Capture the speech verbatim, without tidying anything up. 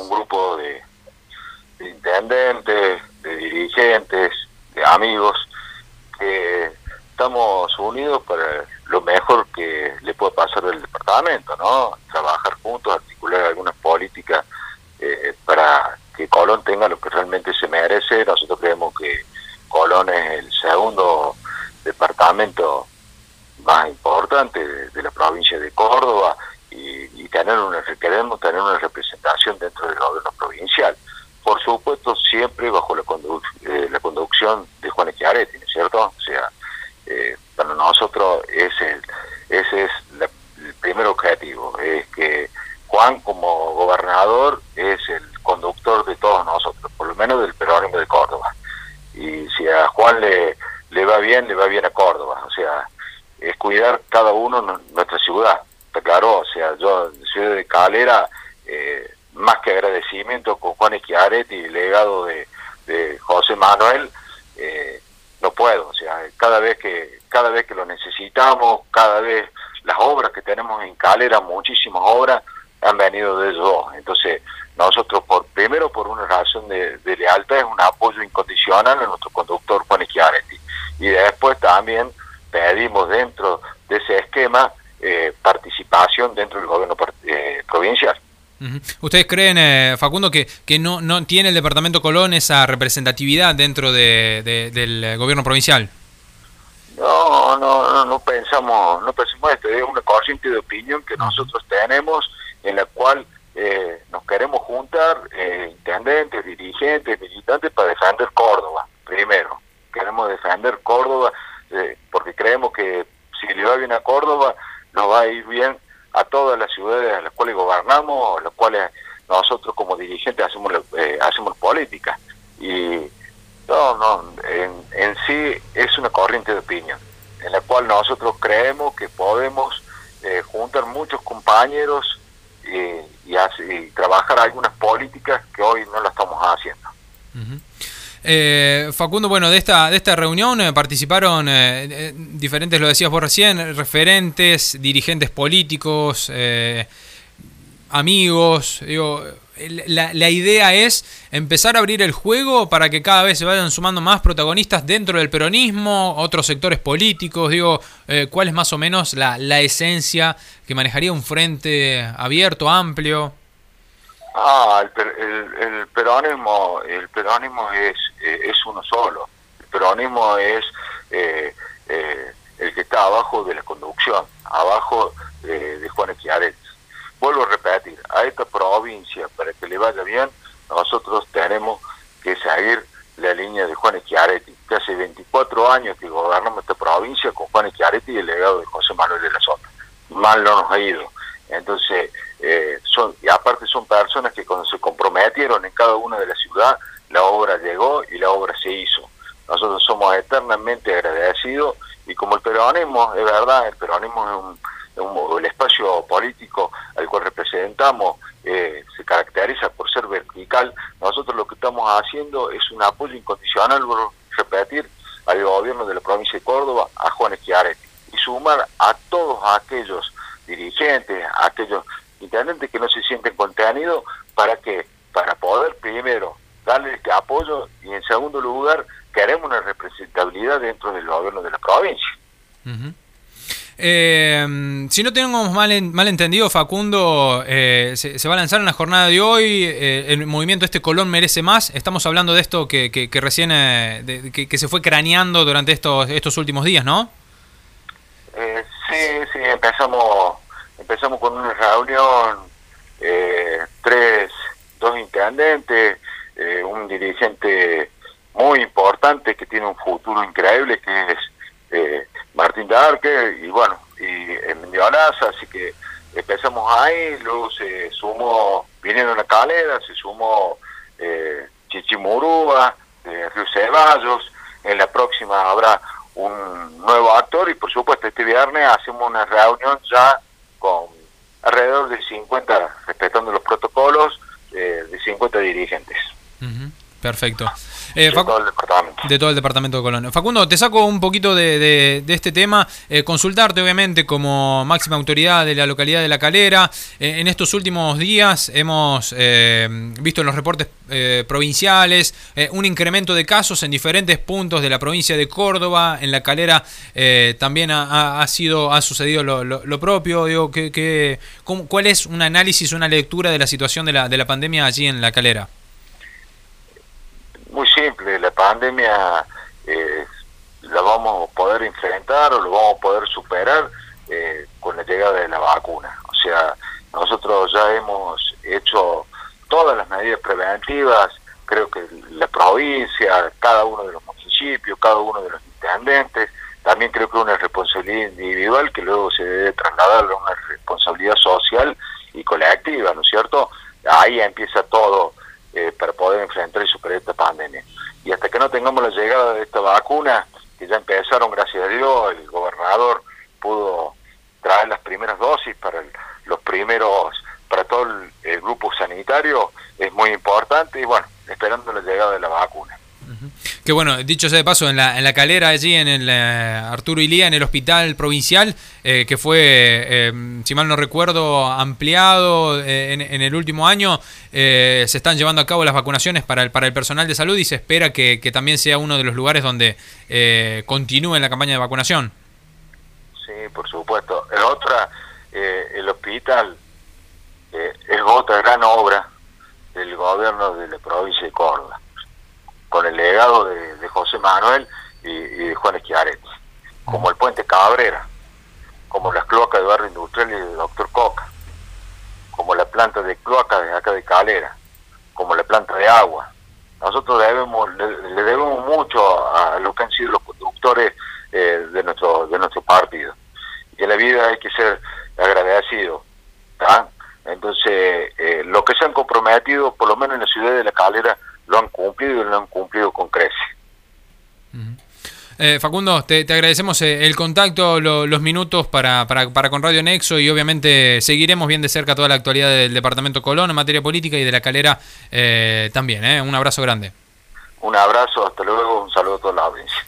un grupo de, de intendentes, de dirigentes, de amigos, que estamos unidos para lo mejor que le puede pasar al departamento, ¿no? Trabajar juntos, articular algunas políticas eh, para que Colón tenga lo que realmente se merece. Nosotros creemos que Colón es el segundo departamento más importante de, de la provincia de Córdoba y, y tener una, queremos tener una representación dentro del gobierno provincial. Por supuesto, siempre bajo la, conduc eh, la conducción de Juan Schiaretti, ¿no es cierto? O sea, eh, para nosotros es el, ese es la, el primer objetivo, es que Juan como gobernador es el conductor de todos nosotros, por lo menos del peronismo de Córdoba. Y si a Juan le, le va bien, le va bien a Córdoba. O sea, es cuidar cada uno nuestra ciudad, ¿está claro? O sea, yo, ciudad de Calera, eh, más que agradecimiento con Juan Schiaretti y el legado de, de José Manuel, eh, no puedo. O sea, cada vez que cada vez que lo necesitamos, cada vez las obras que tenemos en Calera, muchísimas obras, han venido de ellos dos. Entonces, nosotros, por primero por una razón de, de lealtad, es un apoyo incondicional a nuestro conductor Juan Schiaretti. Y después también pedimos dentro de ese esquema eh, participación dentro del gobierno eh, provincial. Uh-huh. ¿Ustedes creen, eh, Facundo, que, que no, no tiene el departamento Colón esa representatividad dentro de, de, del gobierno provincial? No, no, no, no pensamos, no pensamos esto, es una corriente de opinión que nosotros tenemos en la cual eh, nos queremos juntar, eh, intendentes, dirigentes, militantes, para defender Córdoba, primero. Queremos defender Córdoba eh, porque creemos que si le va bien a Córdoba, nos va a ir bien a todas las ciudades a las cuales gobernamos, a las cuales nosotros como dirigentes hacemos, eh, hacemos política. Y no, no, en, en sí es una corriente de opinión, en la cual nosotros creemos que podemos eh, juntar muchos compañeros eh, y, hace, y trabajar algunas políticas que hoy no lo estamos haciendo. Uh-huh. Eh, Facundo, bueno, de esta de esta reunión eh, participaron eh, eh, diferentes, lo decías vos recién, referentes, dirigentes políticos, eh, amigos. Digo, la, la idea es empezar a abrir el juego para que cada vez se vayan sumando más protagonistas dentro del peronismo, otros sectores políticos. Digo, eh, ¿cuál es más o menos la, la esencia que manejaría un frente abierto, amplio? Ah, el, el, el peronismo, el peronismo es eh, es uno solo. El peronismo es eh, eh, el que está abajo de la conducción, abajo eh, de Juan Schiaretti. Vuelvo a repetir, a esta provincia, para que le vaya bien, nosotros tenemos que seguir la línea de Juan Schiaretti, que hace veinticuatro años que gobernamos esta provincia con Juan Schiaretti y el legado de José Manuel de la Sota. Mal no nos ha ido. Entonces, eh, son y aparte son personas que cuando se comprometieron en cada una de las ciudades, la obra llegó y la obra se hizo. Nosotros somos eternamente agradecidos y como el peronismo, es verdad, el peronismo es un, es un el espacio político al cual representamos, eh, se caracteriza por ser vertical. Nosotros lo que estamos haciendo es un apoyo incondicional, por repetir, al gobierno de la provincia de Córdoba, a Juan Schiaretti, y sumar a todos aquellos dirigentes, a aquellos intendentes que no se sienten contenidos, para que para poder primero darle este apoyo y en segundo lugar queremos una representabilidad dentro del gobierno de la provincia. Uh-huh. Eh, si no tenemos mal, en, mal entendido, Facundo, eh, se, se va a lanzar en la jornada de hoy eh, el movimiento este Colón Merece Más. Estamos hablando de esto que, que, que recién eh, de, que, que se fue craneando durante estos estos últimos días, ¿no? Eh, sí, sí, empezamos empezamos con una reunión, eh, tres, dos intendentes, eh, un dirigente muy importante que tiene un futuro increíble, que es eh, Martín Darque, y bueno, y en Mendiolaza, así que empezamos ahí, luego se sumó, vinieron a Calera, se sumó eh, Chichimurúa, eh, Río Ceballos. En la próxima habrá un nuevo actor y por supuesto este viernes hacemos una reunión ya con alrededor de cincuenta, respetando los protocolos, eh, de cincuenta dirigentes. Uh-huh. Perfecto. Eh, de todo el departamento. De todo el departamento de Colón. Facundo, te saco un poquito de, de, de este tema. Eh, consultarte, obviamente, como máxima autoridad de la localidad de La Calera. Eh, en estos últimos días hemos eh, visto en los reportes eh, provinciales eh, un incremento de casos en diferentes puntos de la provincia de Córdoba. En La Calera eh, también ha, ha sido ha sucedido lo, lo, lo propio. Digo, que, que, ¿cuál es un análisis, una lectura de la situación de la, de la pandemia allí en La Calera? Muy simple, la pandemia eh, la vamos a poder enfrentar o lo vamos a poder superar eh, con la llegada de la vacuna. O sea, nosotros ya hemos hecho todas las medidas preventivas, creo que la provincia, cada uno de los municipios, cada uno de los intendentes, también creo que una responsabilidad individual que luego se debe trasladar a una responsabilidad social y colectiva, ¿no es cierto? Ahí empieza todo eh, para poder enfrentar y superar esta pandemia. Y hasta que no tengamos la llegada de esta vacuna, que ya empezaron, gracias a Dios, el gobernador pudo traer las primeras dosis para el, los primeros, para todo el, el grupo sanitario, es muy importante y bueno, esperando la llegada de la vacuna. Que bueno, dicho sea de paso, en la, en la Calera, allí en el eh, Arturo Ilía, en el hospital provincial, eh, que fue, eh, si mal no recuerdo, ampliado eh, en, en el último año, eh, se están llevando a cabo las vacunaciones para el, para el personal de salud y se espera que, que también sea uno de los lugares donde eh, continúe la campaña de vacunación. Sí, por supuesto. El otra, eh, el hospital eh, es otra gran obra del gobierno de la provincia de Córdoba, con el legado de, de José Manuel y, y de Juan Schiaretti, como el puente Cabrera, como las cloacas de Barrio Industrial y de Doctor Coca, como la planta de cloacas de acá de Calera, como la planta de agua. Nosotros debemos, le, le debemos mucho a, a lo que han sido los conductores eh, de nuestro de nuestro partido. Y en la vida hay que ser agradecido, ¿tá? Entonces, eh, lo que se han comprometido, por lo menos en la ciudad de La Calera, lo han cumplido y lo han cumplido con creces. Uh-huh. eh, Facundo, te, te agradecemos el contacto, lo, los minutos para, para, para con Radio Nexo y obviamente seguiremos bien de cerca toda la actualidad del Departamento Colón en materia política y de La Calera eh, también. Eh. Un abrazo grande. Un abrazo, hasta luego, un saludo a toda la audiencia.